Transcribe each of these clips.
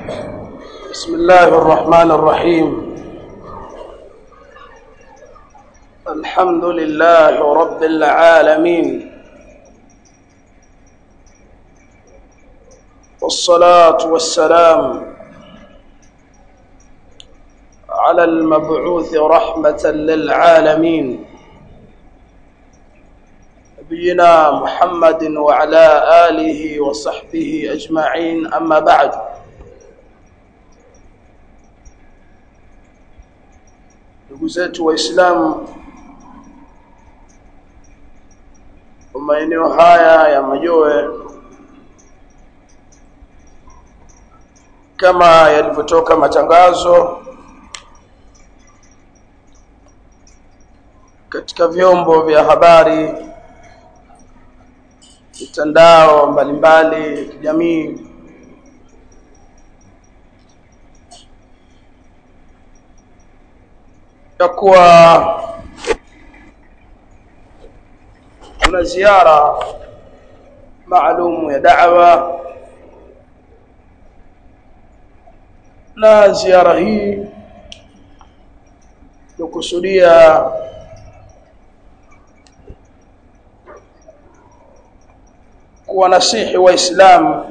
بسم الله الرحمن الرحيم. الحمد لله رب العالمين، والصلاة والسلام على المبعوث رحمة للعالمين نبينا محمد وعلى آله وصحبه أجمعين. أما بعد، ndugu zetu waislamu wa maeneo haya ya Majoe, kama yalivyotoka matangazo katika vyombo vya habari, mitandao mbalimbali ya kijamii, ya kuwa kuna ziara maalum ya da'wa, na ziara hii tukusudia kuwanasihi waislamu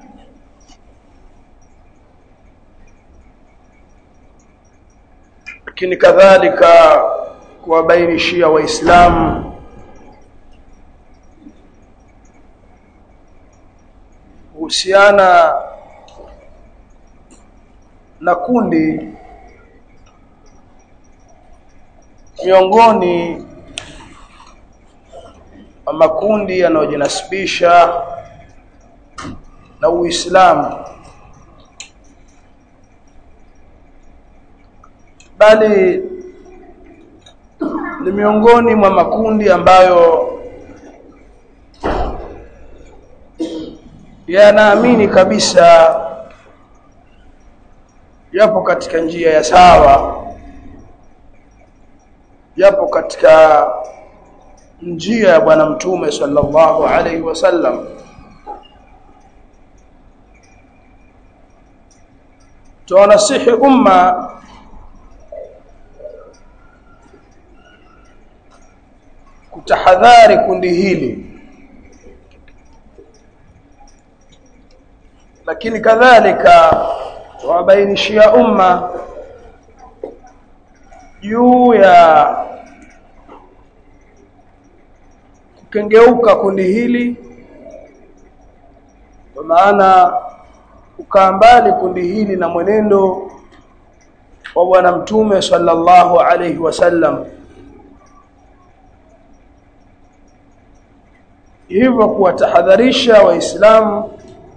lakini kadhalika kuwabainishia waislamu kuhusiana na kundi miongoni mwa makundi yanayojinasibisha na Uislamu, bali ni miongoni mwa makundi ambayo yanaamini kabisa yapo katika njia ya sawa, yapo katika njia ya Bwana Mtume sallallahu alaihi wasallam. Tunasihi umma kutahadhari kundi hili, lakini kadhalika tuwabainishia umma juu ya kukengeuka kundi hili, kwa maana kukaa mbali kundi hili na mwenendo wa Bwana Mtume sallallahu alaihi wasallam, hivyo kuwatahadharisha waislamu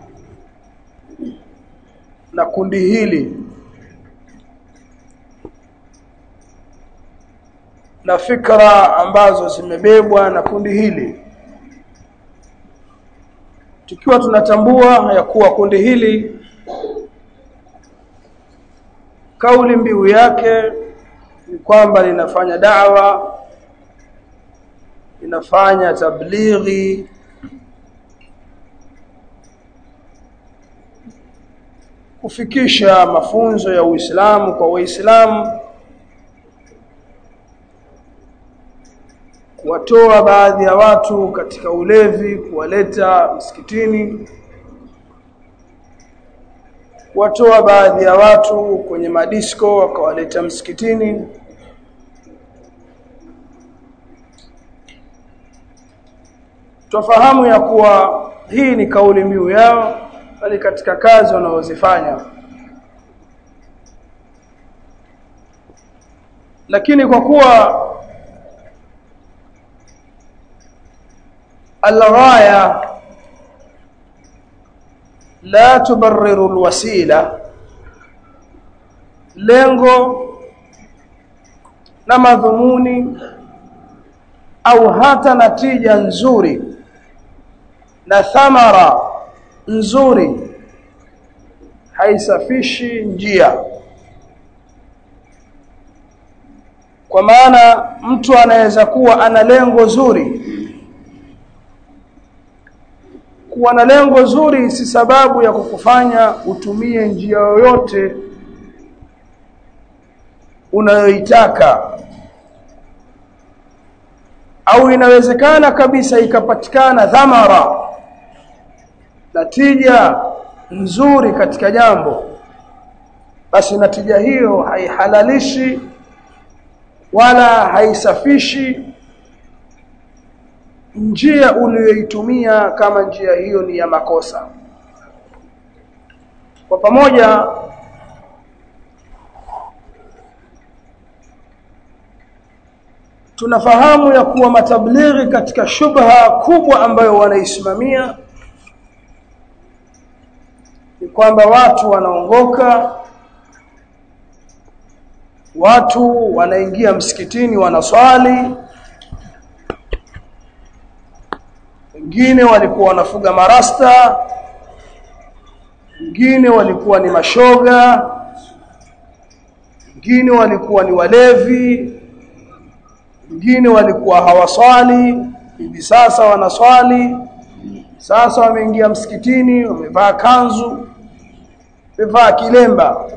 na kundi hili na fikra ambazo zimebebwa na kundi hili, tukiwa tunatambua ya kuwa kundi hili kauli mbiu yake ni kwamba linafanya da'wa, linafanya tablighi, kufikisha mafunzo ya Uislamu kwa Waislamu, kuwatoa baadhi ya watu katika ulevi, kuwaleta msikitini, kuwatoa baadhi ya watu kwenye madisko wakawaleta msikitini. Tufahamu ya kuwa hii ni kauli mbiu yao, bali katika kazi wanazozifanya. Lakini kwa kuwa al-ghaya la tubarriru al-wasila, lengo na madhumuni au hata natija nzuri na thamara nzuri haisafishi njia. Kwa maana mtu anaweza kuwa ana lengo zuri kuwa na lengo zuri si sababu ya kukufanya utumie njia yoyote unayoitaka, au inawezekana kabisa ikapatikana thamara, natija nzuri katika jambo, basi natija hiyo haihalalishi wala haisafishi njia uliyoitumia kama njia hiyo ni ya makosa. Kwa pamoja tunafahamu ya kuwa matablighi katika shubha kubwa ambayo wanaisimamia ni kwamba watu wanaongoka, watu wanaingia msikitini wanaswali, wengine walikuwa wanafuga marasta, wengine walikuwa ni mashoga, wengine walikuwa ni walevi, wengine walikuwa hawaswali, hivi sasa wanaswali. Sasa wameingia msikitini, wamevaa kanzu, wamevaa kilemba.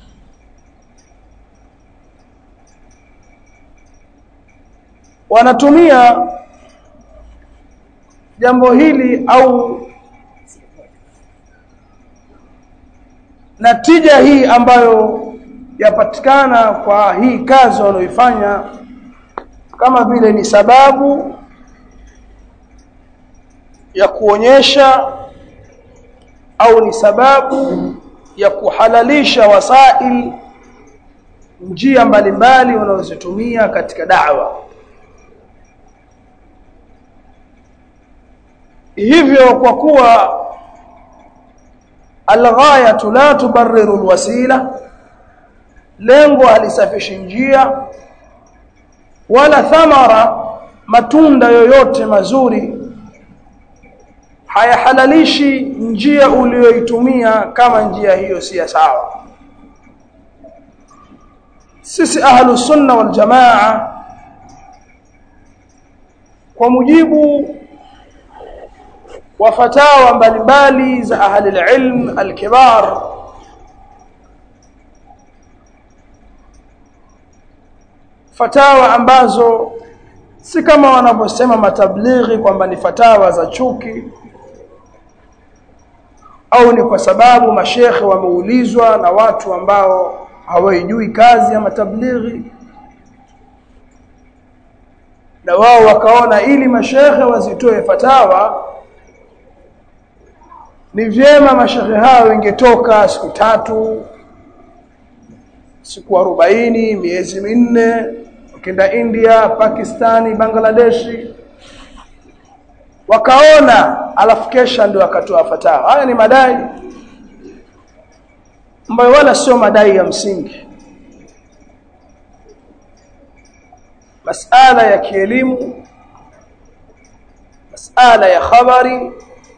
Wanatumia jambo hili au natija hii ambayo yapatikana kwa hii kazi wanaoifanya kama vile ni sababu ya kuonyesha au ni sababu ya kuhalalisha wasail, njia mbalimbali wanazotumia katika da'wa. Hivyo kwa kuwa alghayatu la tubarriru alwasila, lengo halisafishi njia, wala thamara, matunda yoyote mazuri hayahalalishi njia uliyoitumia kama njia hiyo si sawa. Sisi ahlus sunna wal jamaa kwa mujibu wa fatawa mbalimbali za ahli alilm alkibar, fatawa ambazo si kama wanavyosema matablighi kwamba ni fatawa za chuki au ni kwa sababu mashekhe wameulizwa na watu ambao hawajui kazi ya matablighi na wao wakaona ili mashekhe wazitoe fatawa ni vyema mashekhe hao wengetoka siku 3, siku 40, miezi 4, wakenda India, Pakistani, Bangladeshi, wakaona alafu kesha ndio wakatoa fatawa. Haya ni madai ambayo wala sio madai ya msingi. Masala ya kielimu, masala ya khabari,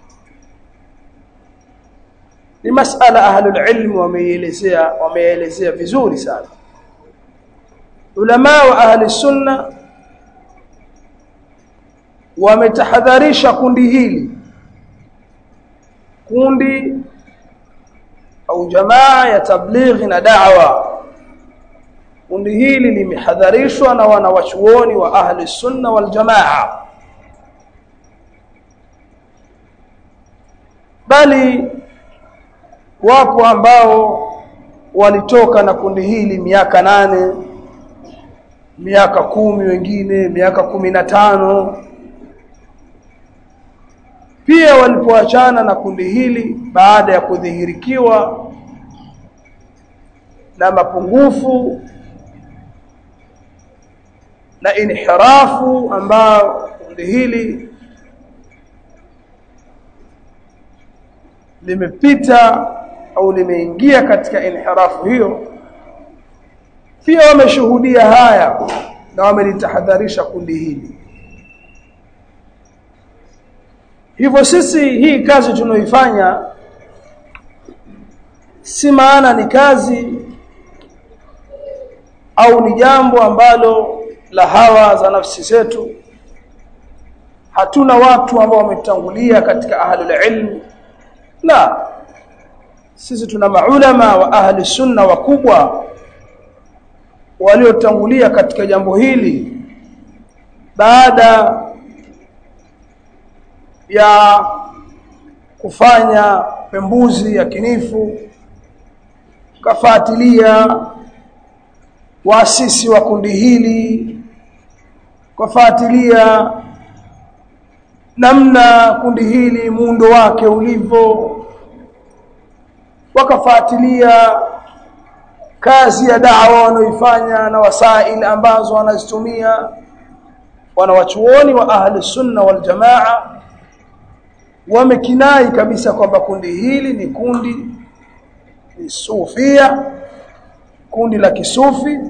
ni masala ahlul ilm wameelezea vizuri sana. Ulama wa ahli sunna wametahadharisha kundi hili, kundi au jamaa ya tablighi na da'wa. Kundi hili limehadharishwa na wanawachuoni wa ahli sunna wal jamaa, bali wapo ambao walitoka na kundi hili miaka 8, miaka 10, wengine miaka 15. Pia walipoachana na kundi hili baada ya kudhihirikiwa na mapungufu na inhirafu ambao kundi hili limepita au limeingia katika inhirafu hiyo, pia wameshuhudia haya na wamelitahadharisha kundi hili. Hivyo sisi hii kazi tunaoifanya si maana ni kazi au ni jambo ambalo la hawa za nafsi zetu, hatuna watu ambao wametangulia katika ahlul ilm. La, sisi tuna maulama wa ahli sunna wakubwa waliotangulia katika jambo hili baada ya kufanya pembuzi ya kinifu, kafuatilia waasisi wa kundi hili, kafuatilia namna kundi hili muundo wake ulivyo, wakafuatilia kazi ya da'wa wanaoifanya na wasaili ambazo wanazitumia wanawachuoni wa ahli sunna wal jamaa. Wamekinai kabisa kwamba kundi hili ni kundi ni sufia, kundi la kisufi,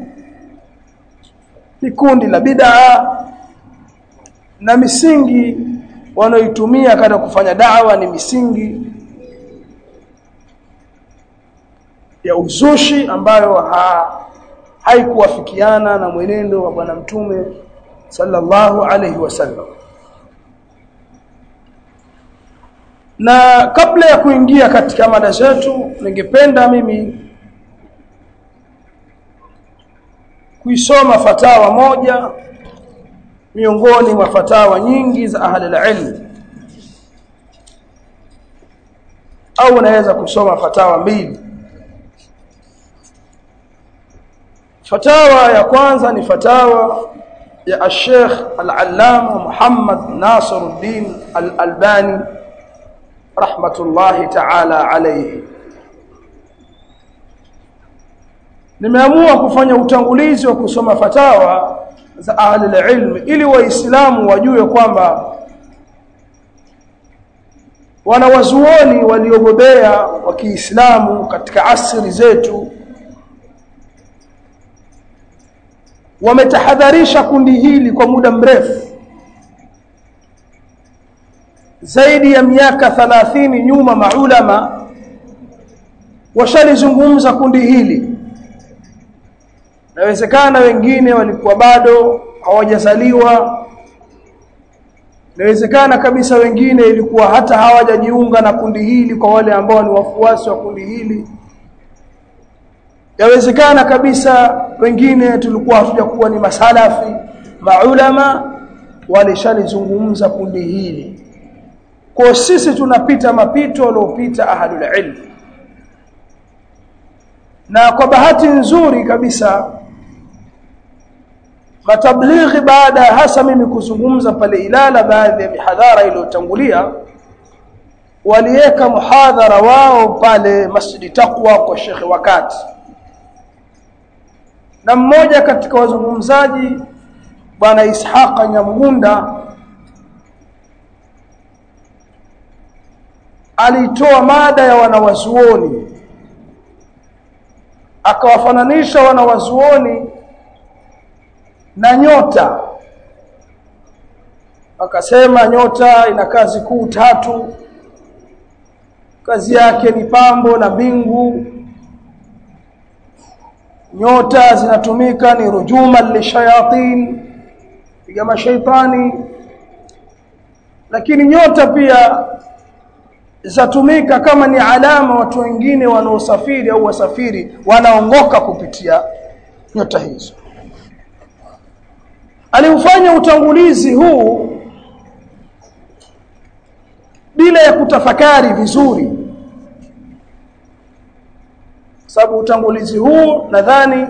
ni kundi la bid'a, na misingi wanaoitumia katika kufanya da'wa ni misingi ya uzushi ambayo haikuwafikiana na mwenendo wa bwana mtume sallallahu alayhi wasallam. Na kabla ya kuingia katika mada zetu, ningependa mimi kuisoma fatawa moja miongoni mwa fatawa nyingi za ahli al-ilm, au naweza kusoma fatawa mbili. Fatawa ya kwanza ni fatawa ya Sheikh Al-Allama Muhammad Nasiruddin Al-Albani rahmatullahi ta'ala alayhi. Nimeamua kufanya utangulizi wa kusoma fatawa za ahli al-ilm ili waislamu wajue kwamba wanawazuoni waliobobea wa Kiislamu katika asri zetu wametahadharisha kundi hili kwa muda mrefu, zaidi ya miaka 30 nyuma. Maulama washalizungumza kundi hili. Inawezekana wengine walikuwa bado hawajazaliwa, inawezekana kabisa wengine ilikuwa hata hawajajiunga na kundi hili, kwa wale ambao ni wafuasi wa kundi hili. Yawezekana kabisa wengine tulikuwa hatujakuwa ni masalafi. Maulama walishalizungumza kundi hili. Kwa sisi tunapita mapito waliopita ahlul ilm. Na kwa bahati nzuri kabisa matablighi, baada hasa mimi kuzungumza pale Ilala baadhi ya mihadhara iliyotangulia, waliweka muhadhara wao pale Masjid Taqwa kwa Sheikh Wakati, na mmoja katika wazungumzaji bwana Ishaqa Nyamgunda alitoa mada ya wanawazuoni, akawafananisha wanawazuoni na nyota. Akasema nyota ina kazi kuu 3. Kazi yake ni pambo na mbingu. Nyota zinatumika ni rujuma lishayatin, piga mashaitani. Lakini nyota pia zatumika kama ni alama watu wengine wanaosafiri au wasafiri wanaongoka kupitia nyota hizo. Aliufanya utangulizi huu bila ya kutafakari vizuri, sababu utangulizi huu nadhani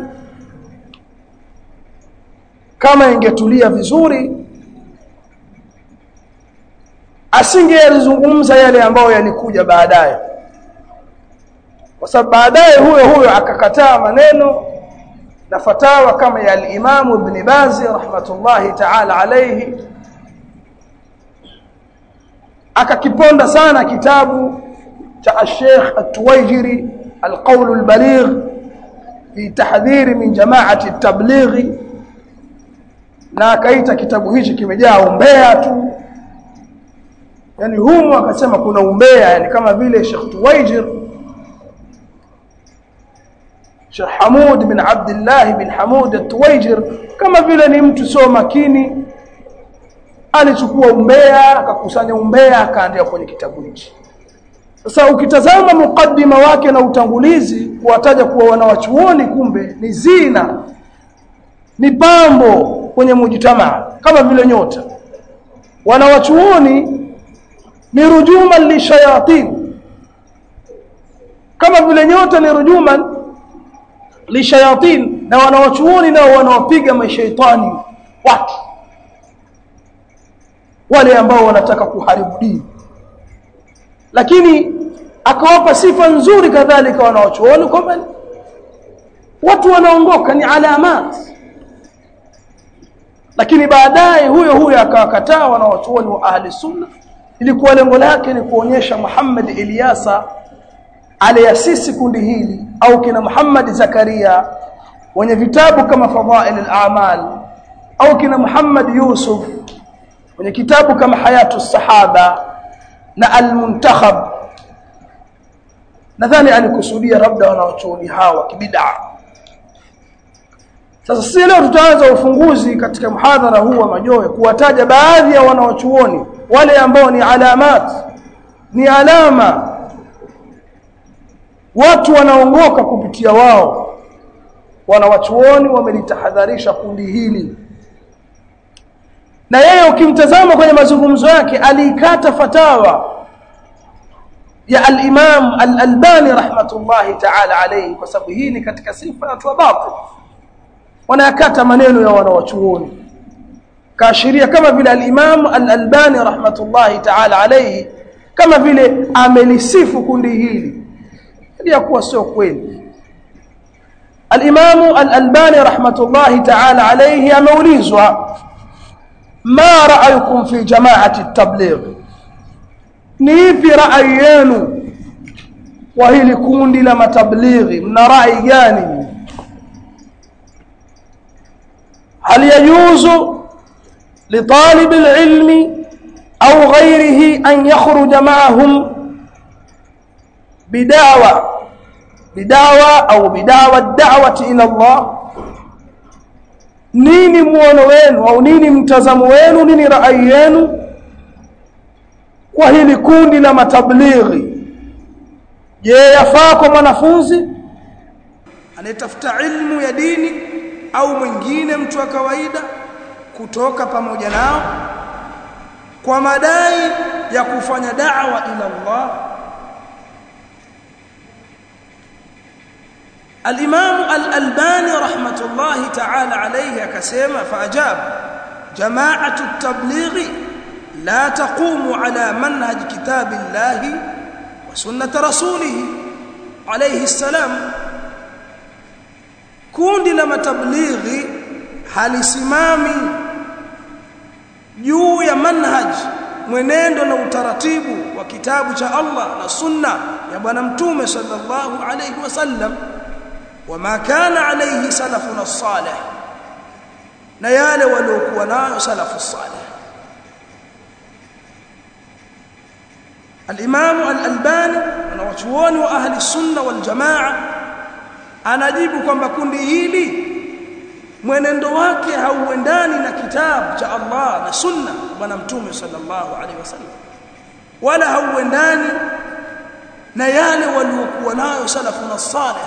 kama ingetulia vizuri asingezungumza yale ambayo yalikuja baadaye, kwa sababu baadaye huyo akakataa maneno na fatawa kama ya al-Imam Ibn Baz rahmatullahi ta'ala alayhi, akakiponda sana kitabu cha Sheikh At-Tuwaijiri Al-Qawl Al-Baligh fi tahdhir min jama'ati at-tabligh, na akaita kitabu hichi kimejaa umbea tu. Yani humu akasema kuna umbea, yani kama vile Sheikh Tuwaijir, Sheikh Hamud bin Abdullah bin Hamud At-Tuwaijir, kama vile ni mtu sio makini alichukua umbea, akakusanya umbea, akaandika kwenye kitabu hichi. Sasa ukitazama mukaddima wake na utangulizi kuwataja kuwa wanawachuoni, kumbe ni zina, ni pambo kwenye mujtamaa, kama vile nyota. Wanawachuoni ni rujuman lishayatin, kama vile nyota ni rujuman lishayatin, na wanawachuoni nao wanawapiga mashaitani watu wale ambao wanataka kuharibu dini. Lakini akawapa sifa nzuri kadhalika wanawachuoni kwamba watu wanaongoka, ni alamat. Lakini baadaye huyo akawakataa wanawachuoni wa ahli sunna, ilikuwa lengo lake ni kuonyesha Muhammad Ilyasa aliasisi kundi hili, au kina Muhammad Zakaria wenye vitabu kama Fadhail al-A'mal, au kina Muhammad Yusuf wenye kitabu kama Hayatu Sahaba na Al-Muntakhab. Nadhani alikusudia labda wanawachuoni hawa kibid'a. Sasa sisi leo tutaanza ufunguzi katika muhadhara huu wa Majohe kuwataja baadhi ya wanawachuoni wale ambao ni alamat, ni alama, watu wanaongoka kupitia wao. Wanawachuoni wamelitahadharisha kundi hili, na yeye ukimtazama kwenye mazungumzo yake alikata fatawa ya al-Imam al-Albani rahmatullahi ta'ala alayhi, kwa sababu hii ni katika sifa ya watu wa batil, wanayakata maneno ya wanawachuoni, kaashiria kama vile al-Imam al-Albani rahmatullahi ta'ala alayhi kama vile amelisifu kundi hili, ili kuwa sio kweli. Al-Imam al-Albani rahmatullahi ta'ala alayhi ameulizwa, ma ra'ayukum fi jama'ati at-tabligh, ni ipi rai yenu kwa hili kundi la matablighi, mna rai gani? hal yajuzu li talib al-ilmi au ghayrihi an yakhruja ma'ahum bidawa au bidawa ad-da'wati ila Allah? Nini muono wenu au nini mtazamo wenu, nini rai yenu kwa hili kundi la matablighi? Je, yafaa kwa mwanafunzi anayetafuta ilmu ya dini au mwingine mtu wa kawaida kutoka pamoja nao kwa madai ya kufanya da'wa ila Allah? Al-Imam al-Albani rahmatullahi ta'ala alayhi akasema, faajab jama'atu at-tablighi la taqumu ala manhaj kitabillahi wa sunnati rasulih alayhi salam. Kundi la matablighi halisimami juu ya manhaj, mwenendo na utaratibu wa kitabu cha Allah na sunna ya bwana mtume sallallahu alayhi wasallam, wama kana alayhi salafuna as-salih, na yale waliokuwa nayo salafu as-salih. Al-Imam al-Albani na wachuoni wa ahli sunna wal jamaa anajibu kwamba kundi hili mwenendo wake hauendani na kitabu cha Allah na sunna bwana mtume sallallahu alaihi wasallam, wala hauendani na yale waliokuwa nayo salafuna as-salih,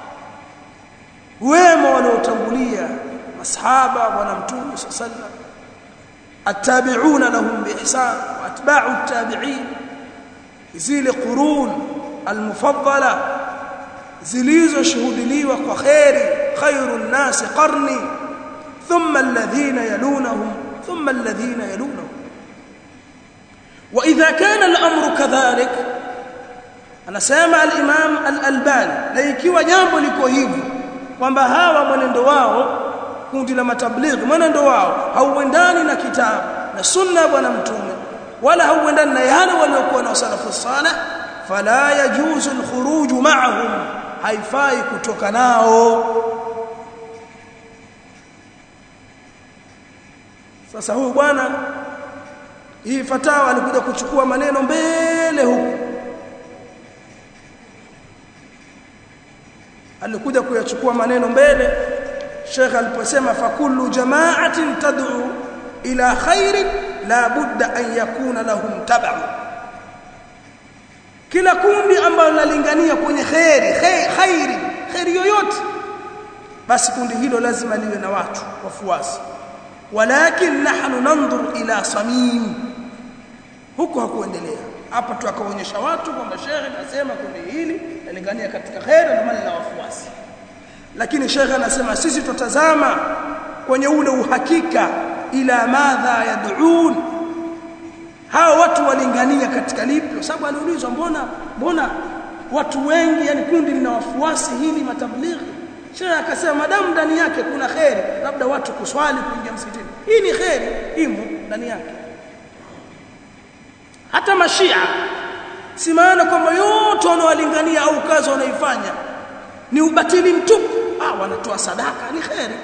wema waliotangulia masahaba bwana mtume sallallahu alaihi wasallam, at-tabi'una lahum bi ihsan wa atba'u at-tabi'in, zile qurun al-mufaddala zilizoshuhudiliwa kwa khairi, khairun nas qarni thumma alladhina yalunhum thumma alladhina yalunhum. Wa idha kana al-amru kadhalik, anasema al-Imam al-Albani, na ikiwa jambo liko hivi kwamba hawa mwenendo wao, kundi la matablighi, mwenendo wao hauendani na kitabu na sunna bwana mtume, wala hauendani na yale waliokuwa na salafu salih, fala yajuzu al-khuruj ma'ahum, haifai kutoka nao. Sasa huyu bwana, hii fatawa alikuja kuchukua maneno mbele huko, alikuja kuyachukua maneno mbele. Sheikh aliposema fa kullu jama'atin tad'u ila khairin la budda an yakuna lahum tab'u kila kundi ambalo linalingania kwenye khairi yoyote basi kundi hilo lazima liwe na watu wafuasi walakin nahnu nanzur ila samim huko hakuendelea hapa tu akaonyesha watu kwamba shekhe anasema kundi hili linalingania katika khairi na mali na wafuasi lakini shekhe anasema sisi tutazama kwenye ule uhakika ila madha yad'un hao watu walingania katika lipi kwa sababu aliulizwa mbona watu wengi yani kundi lina wafuasi hili matablighi shekhe akasema madamu ndani yake kuna khairi labda watu kuswali kuingia msikitini hii ni khairi imo ndani yake hata mashia si maana kwamba yote wanaolingania au kazi wanaifanya ni ubatili mtupu wanatoa sadaka ni khairi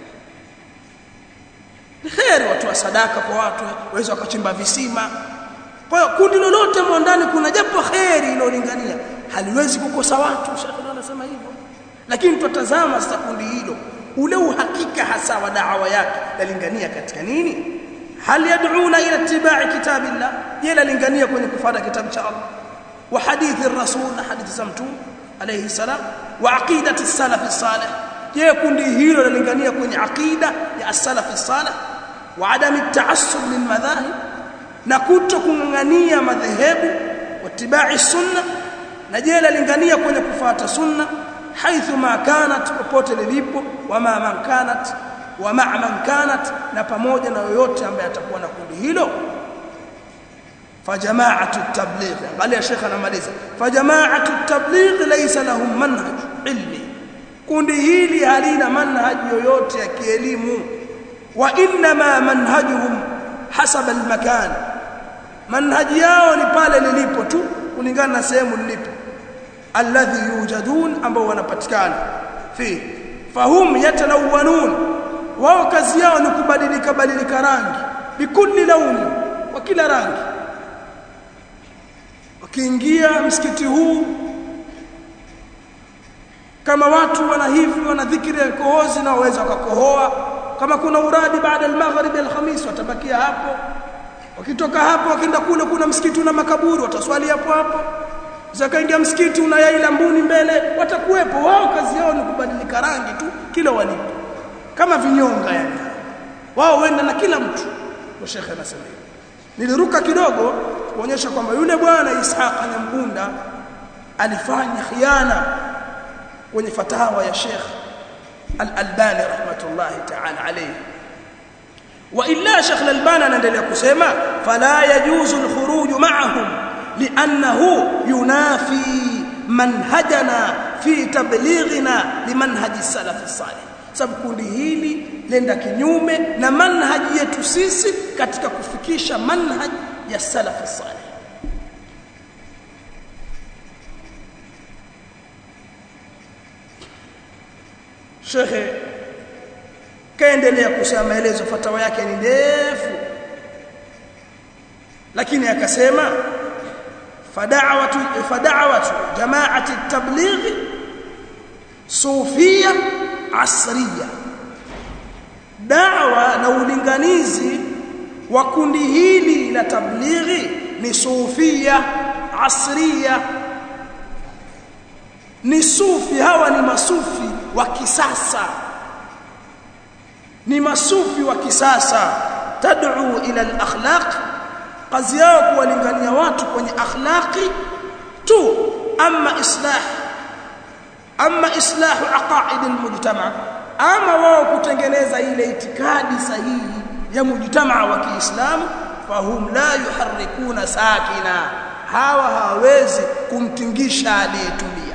watu wa sadaka kwa watu waweza wakachimba visima kwa hiyo kundi lolote ndani kuna japo khairi ilolingania haliwezi kukosa watu shekhi anasema hivyo lakini tutazama sasa kundi hilo ule uhakika hasa wa da'wa yake lalingania katika nini hal yad'una ila ittiba'i kitabillah yela lingania kwenye kufuata kitabu cha Allah wa hadithi ar-rasul hadithi za mtume alayhi salam wa aqidati as-salaf as-salih je kundi hilo lalingania kwenye aqida ya as-salaf as-salih wa adam at-ta'assub lil madhahib na kutokungania madhehebu wa ittiba'i sunna na je lalingania kwenye kufuata sunna haithu ma kanat popote lilipo wama man kanat wa ma'a man kanat na pamoja na yoyote ambaye atakuwa na kundi hilo fajama'atu at-tabligh angalia shekha anamaliza fajama'atu at-tabligh laysa lahum manhaj ilmi kundi hili halina manhaj yoyote ya kielimu wa inma manhajuhum hasab al-makan manhaji yao ni pale lilipo tu kulingana na sehemu lilipo alladhi yujadun ambao wanapatikana fi fahum yatalawwanun wao kazi yao ni kubadilika rangi bikulli launi wa kila rangi wakiingia msikiti huu kama watu wana hivi wana dhikri ya kohozi na waweza wakakohoa kama kuna uradi baada al-maghrib al-khamis watabakia hapo wakitoka hapo wakienda kule kuna msikiti una makaburi wataswali hapo zakaingia msikiti una yai la mbuni mbele watakuwepo wao kazi yao ni kubadilika rangi tu kila walipo kama vinyonga yani wao wenda na kila mtu kwa shekhe anasema niliruka kidogo kuonyesha kwamba yule bwana Ishaq Nyambunda alifanya khiana kwenye fatawa ya Sheikh Al-Albani rahmatullahi ta'ala alayhi wa illa Sheikh Al-Albani anaendelea kusema fala yajuzu al-khuruj ma'ahum li'annahu yunafi manhajana fi tablighina limanhaji salaf as-salih sababu kundi hili lenda kinyume na manhaji yetu sisi katika kufikisha manhaji ya salaf as-salih Sheikh kaendelea kusema maelezo fatawa yake ni ndefu lakini akasema fada'watu jama'ati at-tabligh sufia asriya da'wa na ulinganizi wa kundi hili la tablighi ni sufia asriya ni sufi hawa ni masufi wa kisasa ni masufi wa kisasa tad'u ila al-akhlaq kazi yao kuwalingania watu kwenye akhlaqi tu amma islahu aqaid al-mujtama ama wao kutengeneza ile itikadi sahihi ya mujtama wa Kiislamu fahum la yuharrikuna sakina hawa hawezi kumtingisha aliyetulia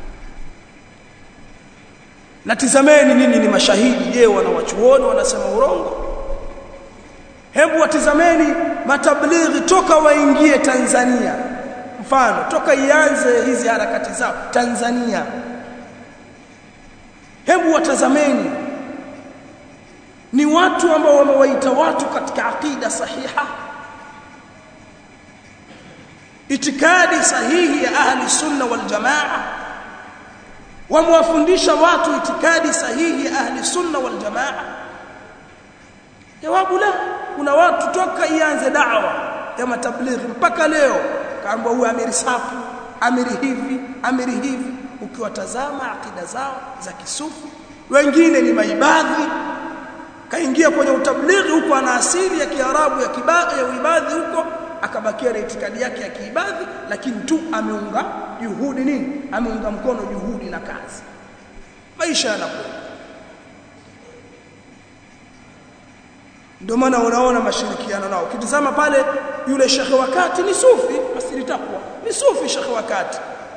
na tizameni nini ni mashahidi je wanawachuoni wanasema urongo hebu watizameni matablighi toka waingie Tanzania mfano toka ianze hizi harakati zao Tanzania hebu watazameni ni watu ambao wamewaita watu katika aqida sahiha itikadi sahihi ya ahli sunna wal jamaa wamewafundisha watu itikadi sahihi ya ahli sunna wal jamaa Jawabu la, kuna watu toka ianze da'wa ya matablighi mpaka leo kaambia huyu amiri safu, amiri hivi, ukiwatazama akida zao za kisufi, wengine ni maibadhi, kaingia kwenye utablighi huko ana asili ya Kiarabu ya uibadhi huko, akabakia na itikadi yake ya kiibadhi, lakini tu ameunga juhudi nini? Ameunga mkono juhudi na kazi. Maisha yanakwenda. Ndio maana unaona mashirikiano nao. Ukitazama pale yule shekhe wakati ni sufi, asili takwa. Ni sufi shekhe wakati.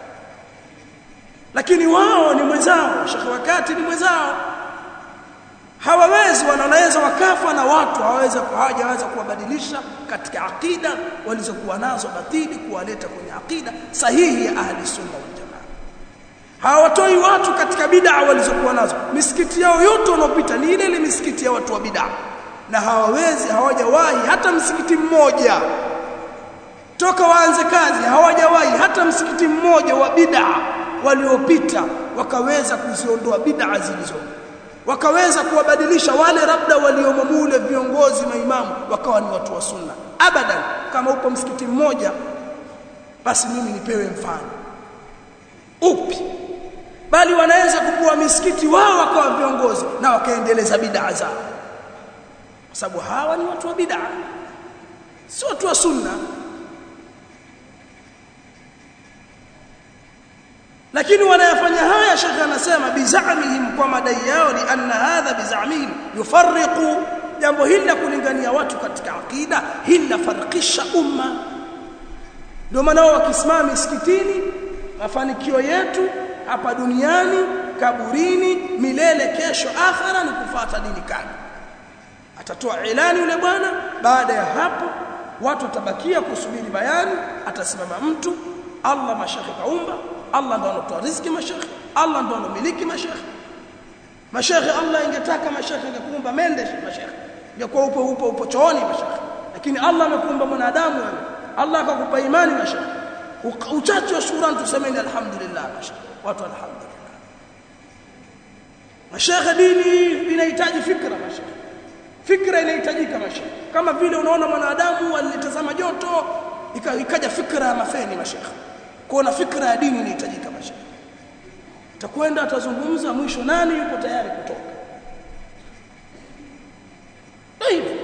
Lakini wao ni mwenzao, shekhe wakati ni mwenzao. Hawawezi, wanaweza wakafa na watu hawajaweza kuwabadilisha katika akida walizokuwa nazo batili, kuwaleta kwenye akida sahihi ya ahli sunna wal jamaa. Hawatoi watu katika bid'a walizokuwa nazo. Misikiti yao yote wanopita ni ile misikiti ya watu wa bid'a, na hawajawahi hata msikiti mmoja toka waanze kazi, hawajawahi hata msikiti mmoja wa bid'a waliopita wakaweza kuziondoa bid'a zilizo, wakaweza kuwabadilisha wale labda waliomamule viongozi maimamu wakawa ni watu wa sunna. Abadan. Kama upo msikiti mmoja basi mimi nipewe mfano upi, bali wanaweza kupewa misikiti wao wakawa viongozi na wakaendeleza bid'a zao, kwa sababu hawa ni watu wa bid'a, sio watu wa sunna. Lakini wanayafanya haya, shekhi anasema bizamihim, kwa madai yao, ni anna hadha bizamihim yufarriqu, jambo hili la kulingania watu katika akida hili lafarikisha umma. Ndio maana wakisimama misikitini, mafanikio yetu hapa duniani, kaburini, milele kesho akhera ni kufuata dini kali. Atatoa ilani yule bwana, baada ya hapo watu watabakia kusubiri bayani. Atasimama mtu, Allah mashekhe kaumba, Allah ndo anatoa riziki mashekhe, Allah ndo anomiliki mashekhe. Mashekhe Allah ingetaka mashekhe ingekuumba mende mashekhe, ingekuwa upo chooni mashekhe, lakini Allah amekuumba mwanadamu wewe. Allah akakupa imani mashekhe, uchache wa shukrani tusemeni alhamdulillah mashekhe, watu alhamdulillah. Mashekhe, dini inahitaji fikra mashekhe, fikra inahitajika mashekhe. Kama vile unaona mwanadamu alitazama joto ikaja fikra ya mafeni mashekhe, kuona fikra ya dini inahitajika mashekhe. Atakwenda atazungumza, mwisho nani yuko tayari kutoka? Hivyo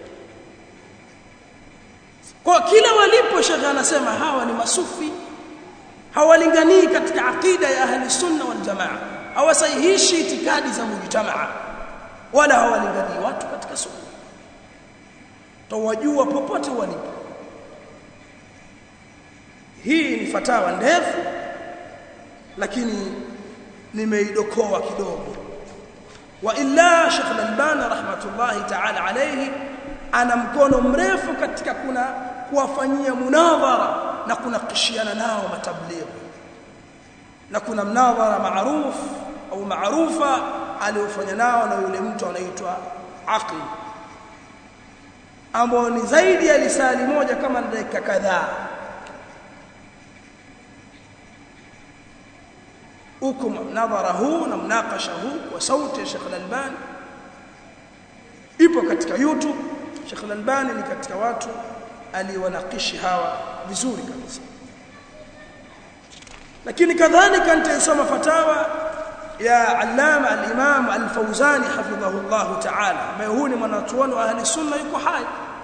kwa kila walipo, shekhe anasema hawa ni masufi, hawalinganii katika akida ya ahli sunna wal jamaa, hawasahihishi itikadi za mujtamaa, wala hawalinganii watu katika sunna. Tawajua popote walipo. Hii ni fatawa ndefu, lakini nimeidokoa kidogo. Wa illa Sheikh Al-Albani rahmatullahi ta'ala alayhi ana mkono mrefu katika kuwafanyia munadhara na kunakishiana nao matablighi. Na kuna mnadhara maarufa aliofanya nao na yule mtu anaitwa Aqil, ambao ni zaidi ya lisali moja kama dakika kadhaa. uko mnadhara huu na mnakasha huu kwa sauti ya Sheikh Al-Albani ipo katika YouTube. Sheikh Al-Albani ni katika watu aliwanakishi hawa vizuri kabisa. Lakini kadhalika nitasoma fatawa ya Allama al-Imam al-Fawzani hafidhahu Allah ta'ala, ambaye huyu ni mwanachuoni wa ahli sunna, yuko hai.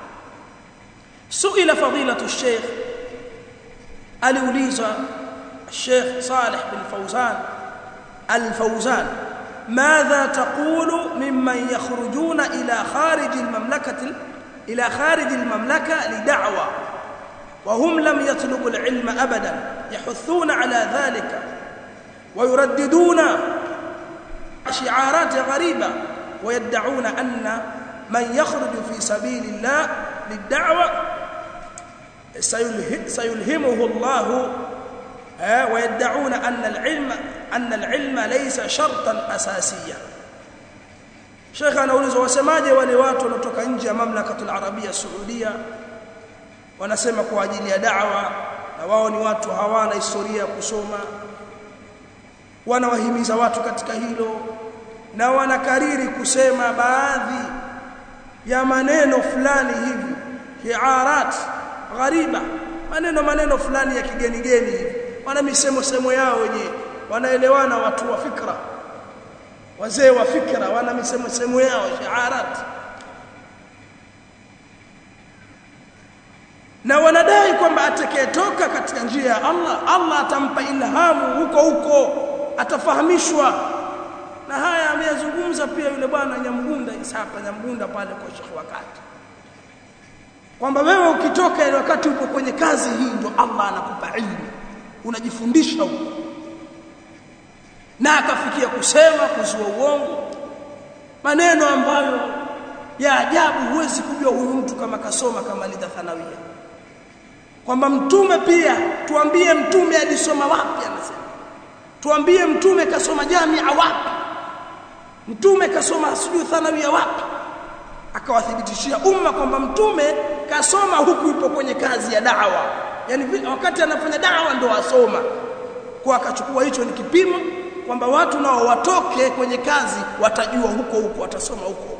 Suila fadilatu Sheikh, aliulizwa الشيخ صالح بن فوزان الفوزان ماذا تقول ممن يخرجون إلى خارج المملكة لدعوة وهم لم يطلبوا العلم أبدا، يحثون على ذلك ويرددون شعارات غريبة ويدعون أن من يخرج في سبيل الله للدعوة سيلهمه الله، ويدعون أن العلم ليس شرطا أساسيا. Sheikh anauliza wasemaje wale watu wanatoka nje ya mamlakatul arabia Saudia, wanasema kwa ajili ya da'wa, na wao ni watu hawana historia ya kusoma, wanawahimiza watu katika hilo, na wanakariri kusema baadhi ya maneno fulani hivi, hiarat ghariba, maneno fulani ya kigeni hivi. Wana misemo yao wenyewe, wanaelewana watu wa fikra, wazee wa fikra wana misemo yao, hiarat. Na wanadai kwamba atakayetoka katika njia ya Allah atampa ilhamu huko atafahamishwa. Na haya ameyazungumza pia yule bwana Nyamgunda, Isaka Nyamgunda pale kwa Sheikh Wakati, kwamba wewe ukitoka ile wakati uko kwenye kazi hii ndio Allah anakupa ilmu, unajifundisha huko. Na akafikia kusema kuzua uongo, maneno ambayo ya ajabu, huwezi kujua huyu mtu kama kasoma kama lidhathanawia. Kwamba mtume pia, tuambie mtume alisoma wapi, anasema tuambie mtume kasoma jamia wapi, mtume kasoma sijui thanawia wapi. Akawathibitishia umma kwamba mtume kasoma huku yupo kwenye kazi ya da'wa, yani wakati anafanya da'wa ndo asoma. Kwa akachukua hicho ni kipimo kwamba watu nao watoke kwenye kazi watajua huko watasoma huko.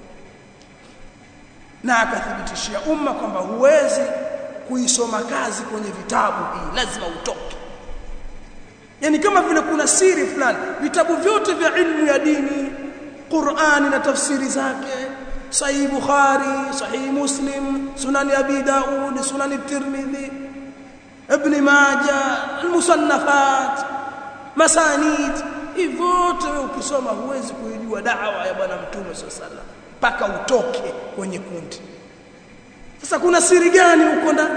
Na akathibitishia umma kwamba huwezi kuisoma kazi kwenye vitabu, hii lazima utoke. Yani kama vile kuna siri fulani, vitabu vyote vya ilmu ya dini, Qur'ani na tafsiri zake, Sahih Bukhari, Sahih Muslim, Sunan Abi Daud, Sunan Tirmidhi, Ibn Majah, al-Musannafat, Masanid, hivyote ukisoma huwezi kujua da'wa ya bwana Mtume sallallahu alaihi wasallam mpaka utoke kwenye kundi. Sasa kuna siri gani huko ndani?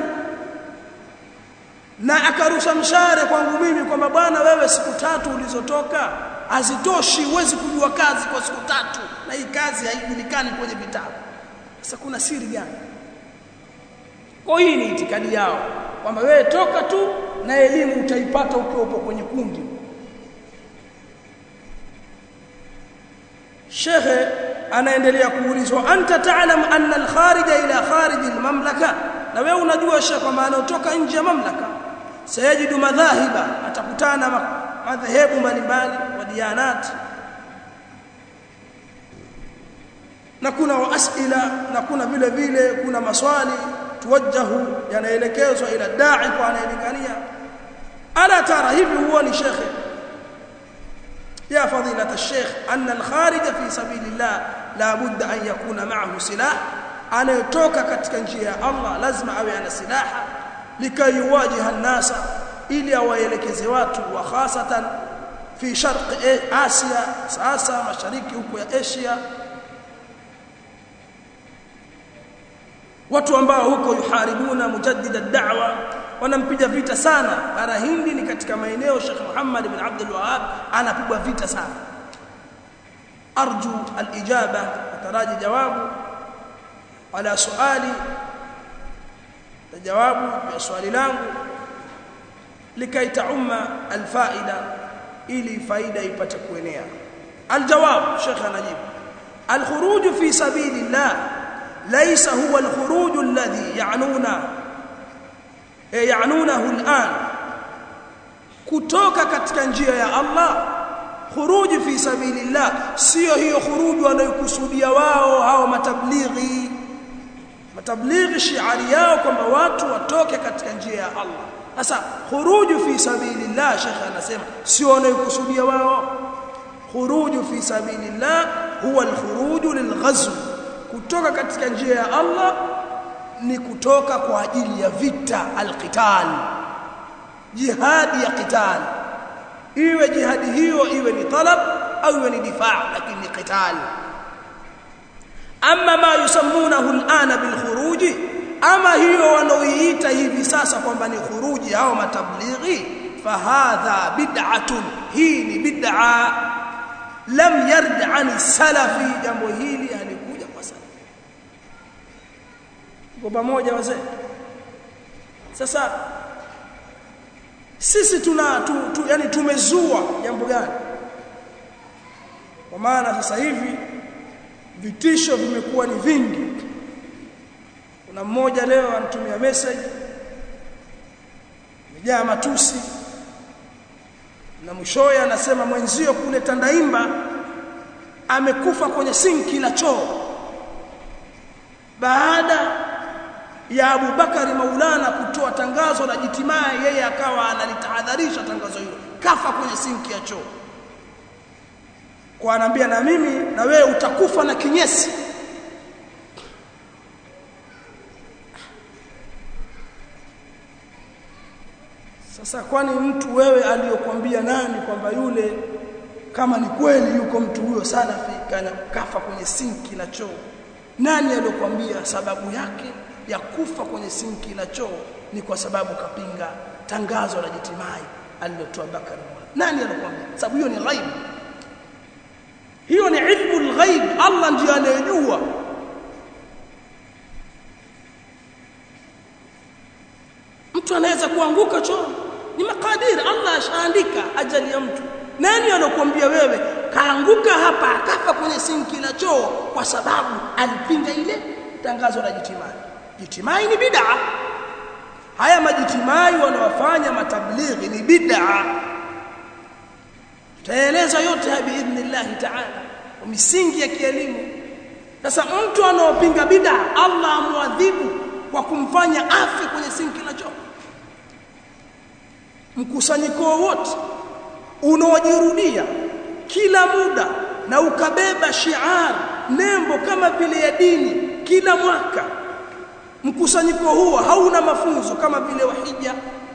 Na akarusha mshare kwangu mimi kwamba bwana, wewe siku 3 ulizotoka hazitoshi, huwezi kujua kazi kwa siku 3, na hii kazi haijulikani kwenye vitabu. Sasa kuna siri gani? Kwa hii ni itikadi yao kwamba wewe toka tu na elimu utaipata ukiwa upo kwenye kundi. Sheikh anaendelea kuulizwa, anta ta'lam anna al-kharija ila kharij al-mamlaka, na wewe unajua Sheikh kwamba anaotoka nje ya mamlaka sayajidu madhahiba, atakutana madhehebu mbalimbali wa diyanat, na kuna asila, na kuna vile vile kuna maswali tuwajahu, yanaelekezwa ila da'i kwa anayelingania. Ala tara, hivi huoni Sheikh يا فضيلة الشيخ أن الخارج في سبيل الله لا بد أن يكون معه سلاح؟ أنا يتوكا katika njia ya Allah lazima awe ana silaha, likai yuwajiha an-nasa, ili awaelekeze watu, wa khasatan fi sharq Asia, sasa mashariki huko ya Asia, watu ambao huko yuharibuna mujaddid ad-da'wa, wanampiga vita sana. Bara Hindi ni katika maeneo Sheikh Muhammad ibn Abdul Wahhab anapigwa vita sana. Arju al-ijaba, taraji jawabu ala swali, tajawabu ya swali langu, likai taumma al-faida, ili faida ipate kuenea. Al-jawab, Sheikh anajibu, al-khuruj fi sabilillah laysa huwa al-khuruj alladhi ya'nunahu al-an, kutoka katika njia ya Allah, khuruji fi sabilillah sio hiyo khuruji wanayokusudia wao hao matablighi shiari yao kwamba watu watoke katika njia ya Allah. Sasa khuruji fi sabilillah, Sheikh anasema sio wanayokusudia wao. Khuruji fi sabilillah huwa al-khuruju lil-ghazw, kutoka katika njia ya Allah ni kutoka kwa ajili ya vita, al-qital, jihadi ya qital. Iwe jihadi hiyo iwe ni talab au iwe ni difaa, lakini ni qital. Amma ma yusammunahu al-ana bil khuruji, ama hiyo wanaoiita hivi sasa kwamba ni khuruji au matablighi, fahadha bid'atun, hii ni bid'a lam yard an salafi, jambo hili halikuja kwa salafi. Kwa pamoja wazee, sasa sisi yani tumezua jambo gani? Kwa maana sasa hivi vitisho vimekuwa ni vingi. Kuna mmoja leo anatumia message imejaa matusi, na mwishowe anasema mwenzio kule Tandaimba amekufa kwenye sinki la choo. baada ya Abu Bakari Maulana kutoa tangazo la jitimaa, yeye akawa analitahadharisha tangazo hilo, kafa kwenye sinki ya choo. Kwa anaambia na mimi na wewe utakufa na kinyesi. Sasa kwani mtu wewe aliyokuambia nani kwamba yule kama ni kweli yuko mtu huyo salafi kana kafa kwenye sinki la choo? Nani aliyokuambia sababu yake ya kufa kwenye sinki la choo ni kwa sababu kapinga tangazo la jitimai alilotoa Bakari? Nani aliyokuambia? Sababu hiyo ni ghaib. Hiyo ni ilmul ghaib, Allah ndiye anayejua. Mtu anaweza kuanguka choo, ni makadiri, Allah ashaandika ajali ya mtu. Nani anakuambia wewe kaanguka hapa akafa kwenye sinki la choo kwa sababu alipinga ile tangazo la jitimai? Jitimai ni bid'a. Haya majitimai wanaofanya matablighi ni bid'a. Taeleza yote haya biidhnillah ta'ala kwa misingi ya kielimu. Sasa mtu anaopinga bid'a, Allah amwadhibu kwa kumfanya afi kwenye sinki la choo. Mkusanyiko wote unaojirudia kila muda na ukabeba shiar, nembo kama vile ya dini kila mwaka, mkusanyiko huo hauna mafunzo kama vile wa hija,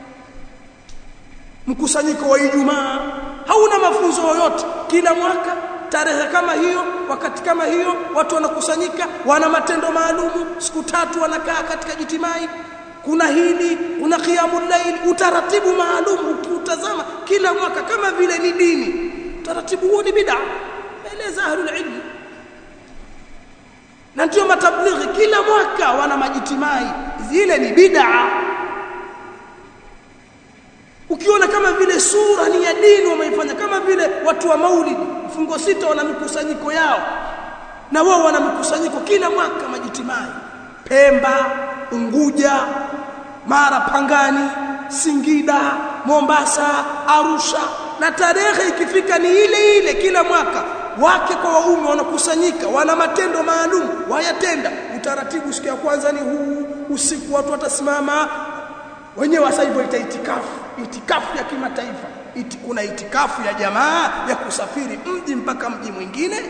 mkusanyiko wa Ijumaa hauna mafunzo yoyote. Kila mwaka tarehe kama hiyo, wakati kama hiyo, watu wanakusanyika, wana matendo maalumu, siku 3 wanakaa katika jitimai. Kuna hili, kuna qiyamul layl, utaratibu maalum ukiutazama kila mwaka kama vile ni dini. Utaratibu huo ni bid'a, eleza ahlul ilm. Na ndio matablighi kila mwaka wana majitimai, zile ni bid'a. Ukiona kama vile sura ni ya dini wameifanya, kama vile watu wa Maulid mfungo 6 wana mikusanyiko yao, na wao wana mikusanyiko kila mwaka majitimai. Pemba, Unguja, Mara, Pangani, Singida, Mombasa, Arusha, na tarehe ikifika ni ile ile kila mwaka. Wake kwa waume wanakusanyika, wana matendo maalum wayatenda. Utaratibu siku ya kwanza ni huu, usiku watu watasimama wenyewe. Sasa hivyo itikafu ya kimataifa. Kuna itikafu ya jamaa ya kusafiri mji mpaka mji mwingine.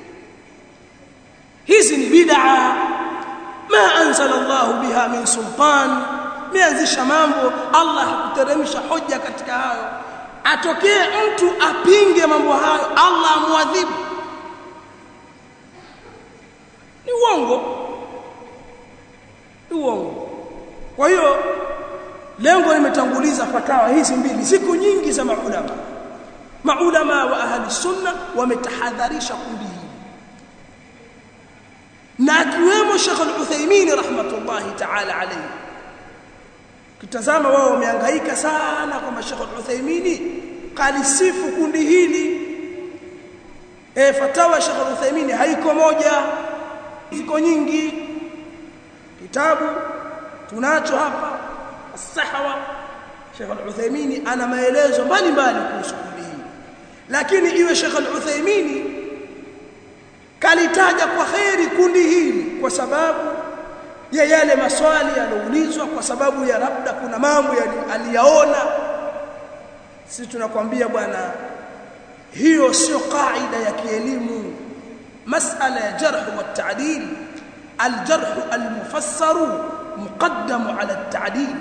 Hizi ni bid'a ma anzala Allah biha min sultan. Meanzisha mambo Allah hakuteremsha hoja katika hayo. Atokee mtu apinge mambo hayo, Allah amwadhibu. Ni uongo. Kwa hiyo lengo nimetanguliza fatawa hizi mbili, siku nyingi za maulama wa ahli sunna wametahadharisha kundi hili, na akiwemo Sheikh Al-Uthaymeen rahmatullahi ta'ala alayhi. Kitazama wao wamehangaika sana kwamba Sheikh Al-Uthaymeen kalisifu kundi hili. Fatawa Sheikh Al-Uthaymeen haiko moja, ziko nyingi. Kitabu tunacho hapa As-Sahwa, Sheikh Al-Uthaymeen ana maelezo mbalimbali kuhusu kundi hili, lakini iwe Sheikh Al-Uthaymeen kalitaja kwa khairi kundi hili kwa sababu ya yale maswali yaloulizwa, kwa sababu ya labda kuna mambo aliyaona. Sisi tunakwambia bwana, hiyo sio kaida ya kielimu. Masala ya jarh wa ta'dil, al-jarh al-mufassar muqaddam ala at-ta'dil.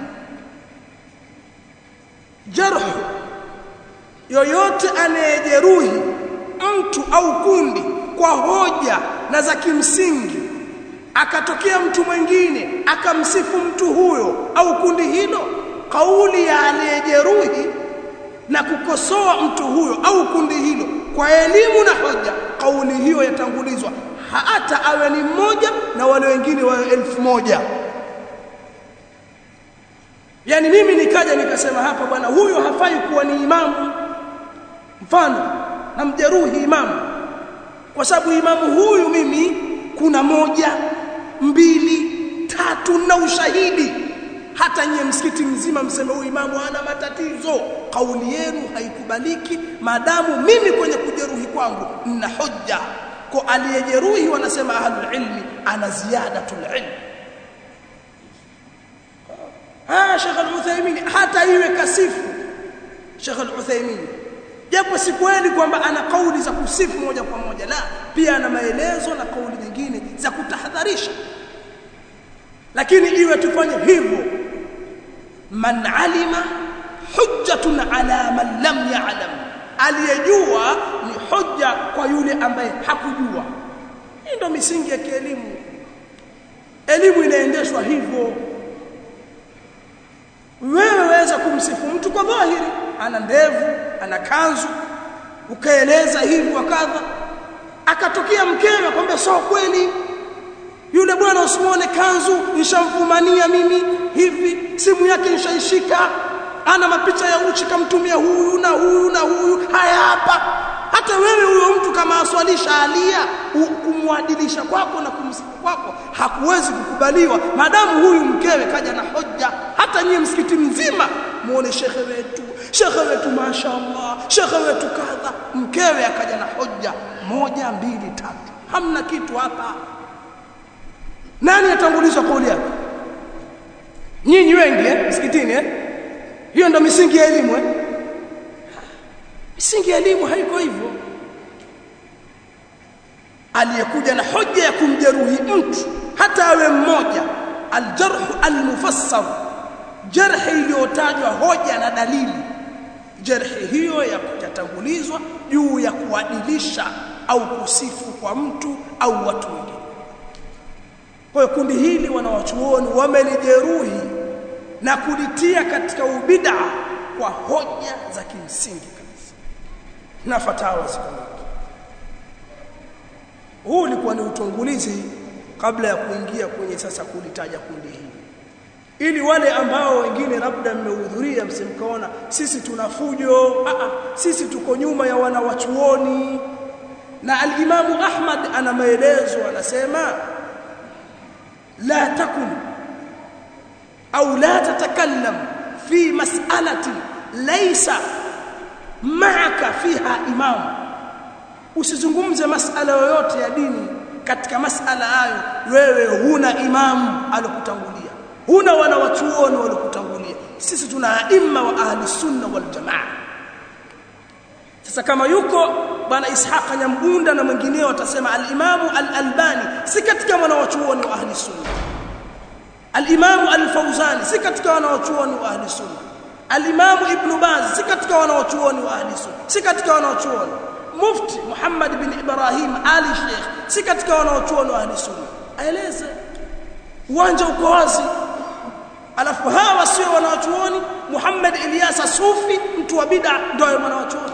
Jarh yoyote anayejeruhi mtu au kundi kwa hoja na za kimsingi, akatokea mtu mwingine akamsifu mtu huyo au kundi hilo, kauli ya aliyejeruhi na kukosoa mtu huyo au kundi hilo kwa elimu na hoja, kauli hiyo yatangulizwa, hata awe ni mmoja na wale wengine wa 1000. Yani mimi nikaja nikasema hapa bwana, huyo hafai kuwa ni imamu, mfano na mjeruhi imamu, kwa sababu imamu huyu mimi kuna 1, 2, 3 na ushahidi. Hata nyie msikiti mzima mseme huyu imamu hana matatizo, kauli yenu haikubaliki maadamu mimi kwenye kujeruhi kwangu nina hoja. kwa aliyejeruhi wanasema ahlul ilmi ana ziyadatul ilm. Sheikh Al-Uthaymeen hata iwe kasifu Sheikh Al-Uthaymeen, japo si kweli kwamba ana kauli za kusifu moja kwa moja, la, pia ana maelezo na kauli nyingine za kutahadharisha, lakini iwe tufanye hivyo. Man alima hujjatun ala man lam ya'lam, aliyejua ni hujja kwa yule ambaye hakujua. Hii ndio misingi ya kielimu. Elimu inaendeshwa hivyo. Wewe waweza kumsifu mtu kwa dhahiri, ana ndevu, ana kanzu, ukaeleza hivi wakadha, akatokea mkewe kwamba sio kweli, yule bwana usimuone kanzu, nishamfumania mimi hivi, simu yake nishaishika, ana mapicha ya uchi kamtumia huyu na huyu na huyu, haya hapa. Hata wewe huyo mtu kama aswalisha alia, kumwadilisha kwako na kumsifu kwako hakuwezi kukubaliwa maadamu huyu mkewe kaja na hoja. Hata nyie msikiti mzima muone shekhe wetu mashaallah, shekhe wetu kadha, mkewe akaja na hoja 1 2 3, hamna kitu hapa. Nani atangulizwa kauli yake? Nyinyi wengi msikitini hiyo ndio misingi ya elimu Misingi ya elimu haiko hivyo. Aliyekuja na hoja ya kumjeruhi mtu hata awe mmoja, aljarh almufassar, jarh iliyotajwa hoja na dalili, jarh hiyo ya kutangulizwa juu ya kuadilisha au kusifu kwa mtu au watu wengine. Kwa hiyo kundi hili wanawachuoni wamelijeruhi na kulitia katika ubid'a kwa hoja za kimsingi kabisa na fatawa ziko. Huu ulikuwa ni utangulizi kabla ya kuingia kwenye sasa kulitaja kundi hili, ili wale ambao wengine labda mmehudhuria msimkaona sisi tunafujo. Sisi tuko nyuma ya wanawachuoni. Na al-Imamu Ahmad ana maelezo, anasema la takun au la tatakallam fi mas'alati laysa ma'aka fiha imam. Usizungumze masala yoyote ya dini katika masala hayo wewe huna imamu alikutangulia, huna wanawachuoni walikutangulia. Sisi tuna aima wa ahli sunna wal jamaa. Sasa kama yuko bwana Ishaq Nyambunda na mwingineo watasema al-Imamu al-Albani si katika wanawachuoni wa ahli sunna, al-Imamu al-Fawzani si katika wanawachuoni wa ahli sunna, al-Imamu Ibn Baz si katika wanawachuoni wa ahli sunna, si katika wanawachuoni. Mufti Muhammad bin Ibrahim Ali Sheikh si katika wanawachuoni wa ahli sunna. Aeleze, uwanja uko wazi. Alafu hawa sio wanawachuoni. Muhammad Ilyasa Sufi, mtu wa bid'a, ndio wanawachuoni.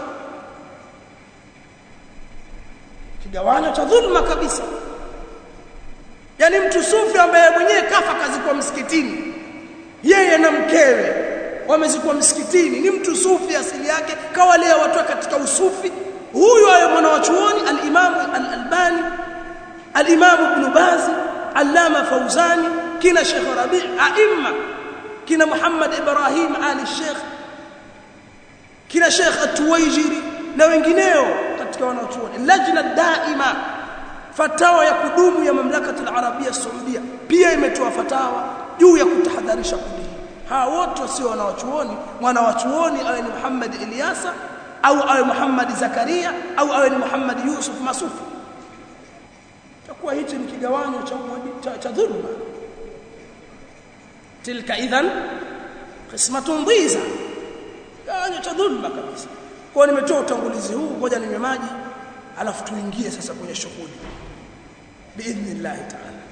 Kigawanyo cha dhulma kabisa. Yani mtu sufi ambaye mwenyewe kafa kazikwa msikitini, yeye na mkewe wamezikwa msikitini, ni mtu sufi asili yake, kawalea watu katika usufi. Huyu ayo mwanawachuoni al-Imamu al-Albani, al-Imamu Ibn Baz, Allama Fawzani, kina Sheikh Rabi' aima, kina Muhammad Ibrahim Ali Sheikh, kina Sheikh At-Tuwaijiri na wengineo katika wanawachuoni. Lajna daima, fatawa ya kudumu ya mamlakati al-Arabia Saudia pia imetoa fatawa juu ya kutahadharisha kundi hili. Hawa wote sio wanawachuoni. Mwanawachuoni awe ni Muhammad Ilyasa au awe Muhammad Zakaria au awe ni Muhammad Yusuf Masufi. Takuwa hichi ni kigawanyo cha dhulma. Tilka idhan qismatun dhiza, kigawanyo cha dhulma kabisa. Kwa nimetoa utangulizi huu, ngoja ninywe maji alafu tuingie sasa kwenye shughuli biidhnillah ta'ala.